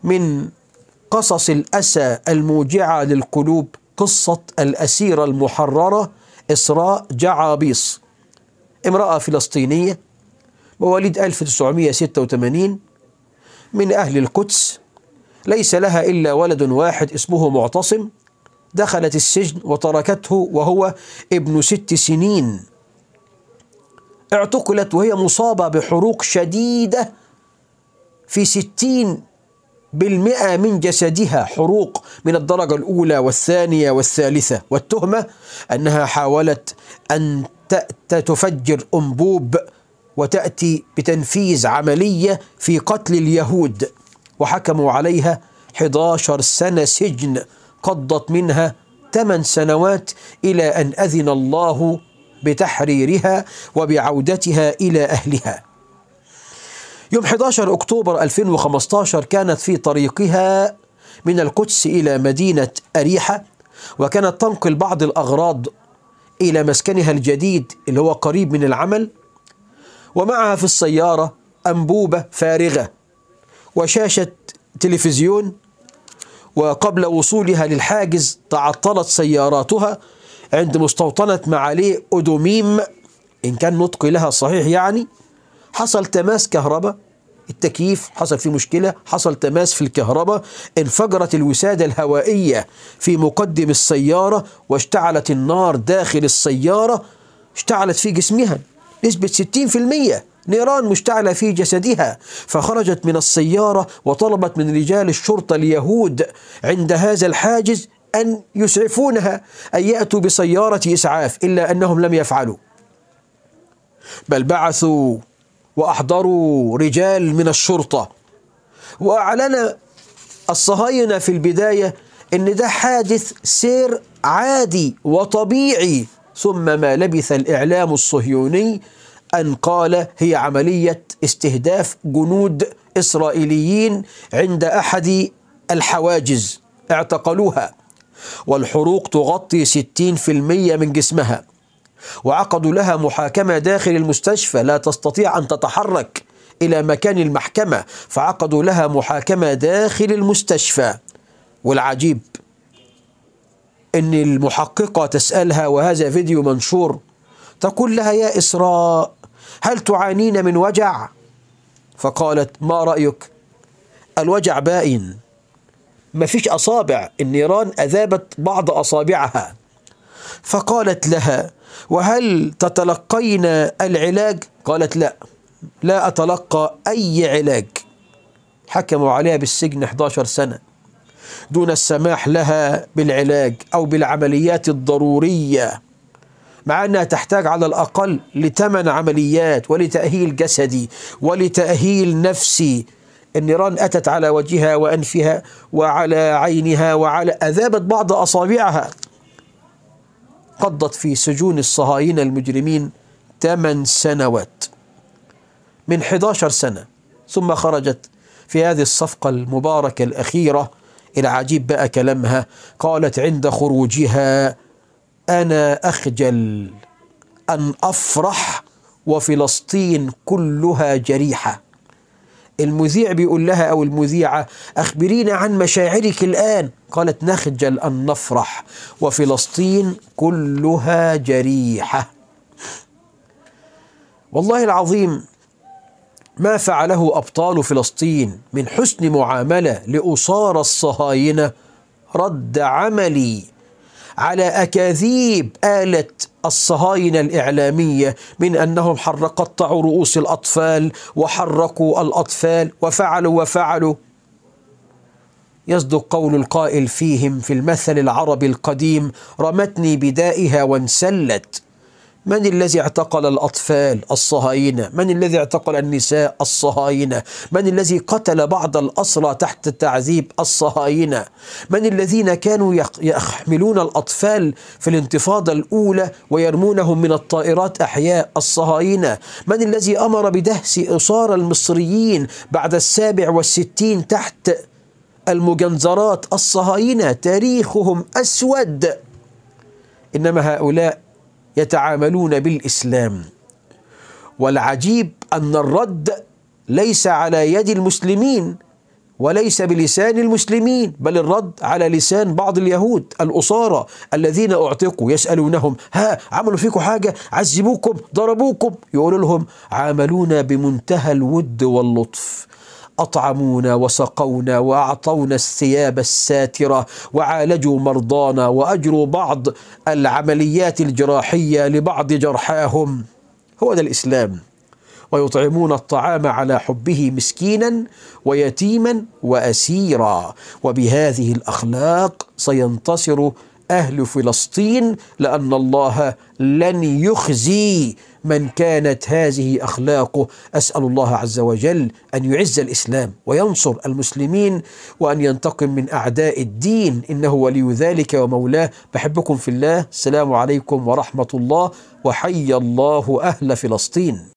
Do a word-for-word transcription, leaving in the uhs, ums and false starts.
من قصص الأسى الموجعة للقلوب قصة الأسيرة المحررة إسراء جعابيص، امرأة فلسطينية مواليد ألف وتسعمئة وستة وثمانين من أهل القدس، ليس لها إلا ولد واحد اسمه معتصم. دخلت السجن وتركته وهو ابن ست سنين. اعتقلت وهي مصابة بحروق شديدة في ستين بالمئة من جسدها، حروق من الدرجة الأولى والثانية والثالثة، والتهمة أنها حاولت أن تفجر أنبوب وتأتي بتنفيذ عملية في قتل اليهود، وحكموا عليها أحد عشر سنة سجن، قضت منها ثمان سنوات إلى أن أذن الله بتحريرها وبعودتها إلى أهلها. يوم أحد عشر أكتوبر ألفين وخمسة عشر كانت في طريقها من القدس إلى مدينة أريحة، وكانت تنقل بعض الأغراض إلى مسكنها الجديد اللي هو قريب من العمل، ومعها في السيارة أنبوبة فارغة وشاشة تلفزيون. وقبل وصولها للحاجز تعطلت سياراتها عند مستوطنة معاليه أدوميم، إن كان نطقي لها صحيح يعني. حصل تماس كهرباء، التكييف حصل فيه مشكلة، حصل تماس في الكهرباء، انفجرت الوسادة الهوائية في مقدم السيارة واشتعلت النار داخل السيارة، اشتعلت في جسمها نسبة ستين بالمئة نيران مشتعلة في جسدها، فخرجت من السيارة وطلبت من رجال الشرطة اليهود عند هذا الحاجز أن يسعفونها، أن يأتوا بسيارة إسعاف، إلا أنهم لم يفعلوا، بل بعثوا وأحضروا رجال من الشرطة. وأعلن الصهاينة في البداية أن ده حادث سير عادي وطبيعي، ثم ما لبث الإعلام الصهيوني أن قال هي عملية استهداف جنود إسرائيليين عند أحد الحواجز، اعتقلوها، والحروق تغطي ستين بالمئة من جسمها، وعقدوا لها محاكمة داخل المستشفى، لا تستطيع أن تتحرك إلى مكان المحكمة، فعقدوا لها محاكمة داخل المستشفى. والعجيب أن المحققة تسألها، وهذا فيديو منشور، تقول لها يا إسراء هل تعانين من وجع؟ فقالت ما رأيك؟ الوجع باين، ما فيش أصابع، النيران أذابت بعض أصابعها. فقالت لها وهل تتلقين العلاج؟ قالت لا، لا أتلقى أي علاج. حكموا عليها بالسجن أحد عشر سنة دون السماح لها بالعلاج أو بالعمليات الضرورية، مع أنها تحتاج على الأقل لثمان عمليات ولتأهيل جسدي ولتأهيل نفسي. النيران أتت على وجهها وأنفها وعلى عينها وعلى أذابت بعض أصابعها. قضت في سجون الصهاينة المجرمين ثمان سنوات من أحد عشر سنة، ثم خرجت في هذه الصفقة المباركة الأخيرة. العجيب بقى كلامها، قالت عند خروجها أنا أخجل أن أفرح وفلسطين كلها جريحة. المذيع بيقول لها أو المذيعة أخبرينا عن مشاعرك الآن، قالت نخجل أن نفرح وفلسطين كلها جريحة. والله العظيم ما فعله أبطال فلسطين من حسن معاملة لأسارى الصهاينة رد عملي على أكاذيب آلة الصهاينة الإعلامية من أنهم قطعوا رؤوس الأطفال وحركوا الأطفال وفعلوا وفعلوا. يصدق قول القائل فيهم في المثل العربي القديم رمتني بدائها وانسلت. من الذي اعتقل الأطفال؟ الصهاينة. من الذي اعتقل النساء؟ الصهاينة. من الذي قتل بعض الأسرى تحت التعذيب؟ الصهاينة. من الذين كانوا يحملون الأطفال في الانتفاضة الأولى ويرمونهم من الطائرات أحياء؟ الصهاينة. من الذي أمر بدهس أسارى المصريين بعد السابع والستين تحت المجنزرات؟ الصهاينة. تاريخهم أسود، إنما هؤلاء يتعاملون بالإسلام. والعجيب أن الرد ليس على يد المسلمين، وليس بلسان المسلمين، بل الرد على لسان بعض اليهود الأسارى الذين أعتقوا، يسألونهم: ها عملوا فيكم حاجة؟ عذبوكم؟ ضربوكم؟ يقولوا لهم: عاملونا بمنتهى الود واللطف، أطعمونا وسقونا وأعطونا الثياب الساترة وعالجوا مرضانا وأجروا بعض العمليات الجراحية لبعض جرحاهم. هو ده الإسلام. ويطعمون الطعام على حبه مسكينا ويتيما وأسيرا. وبهذه الأخلاق سينتصر أهل فلسطين، لأن الله لن يخزي من كانت هذه أخلاقه. أسأل الله عز وجل أن يعز الإسلام وينصر المسلمين وأن ينتقم من أعداء الدين، إنه ولي ذلك ومولاه. بحبكم في الله. السلام عليكم ورحمة الله، وحي الله أهل فلسطين.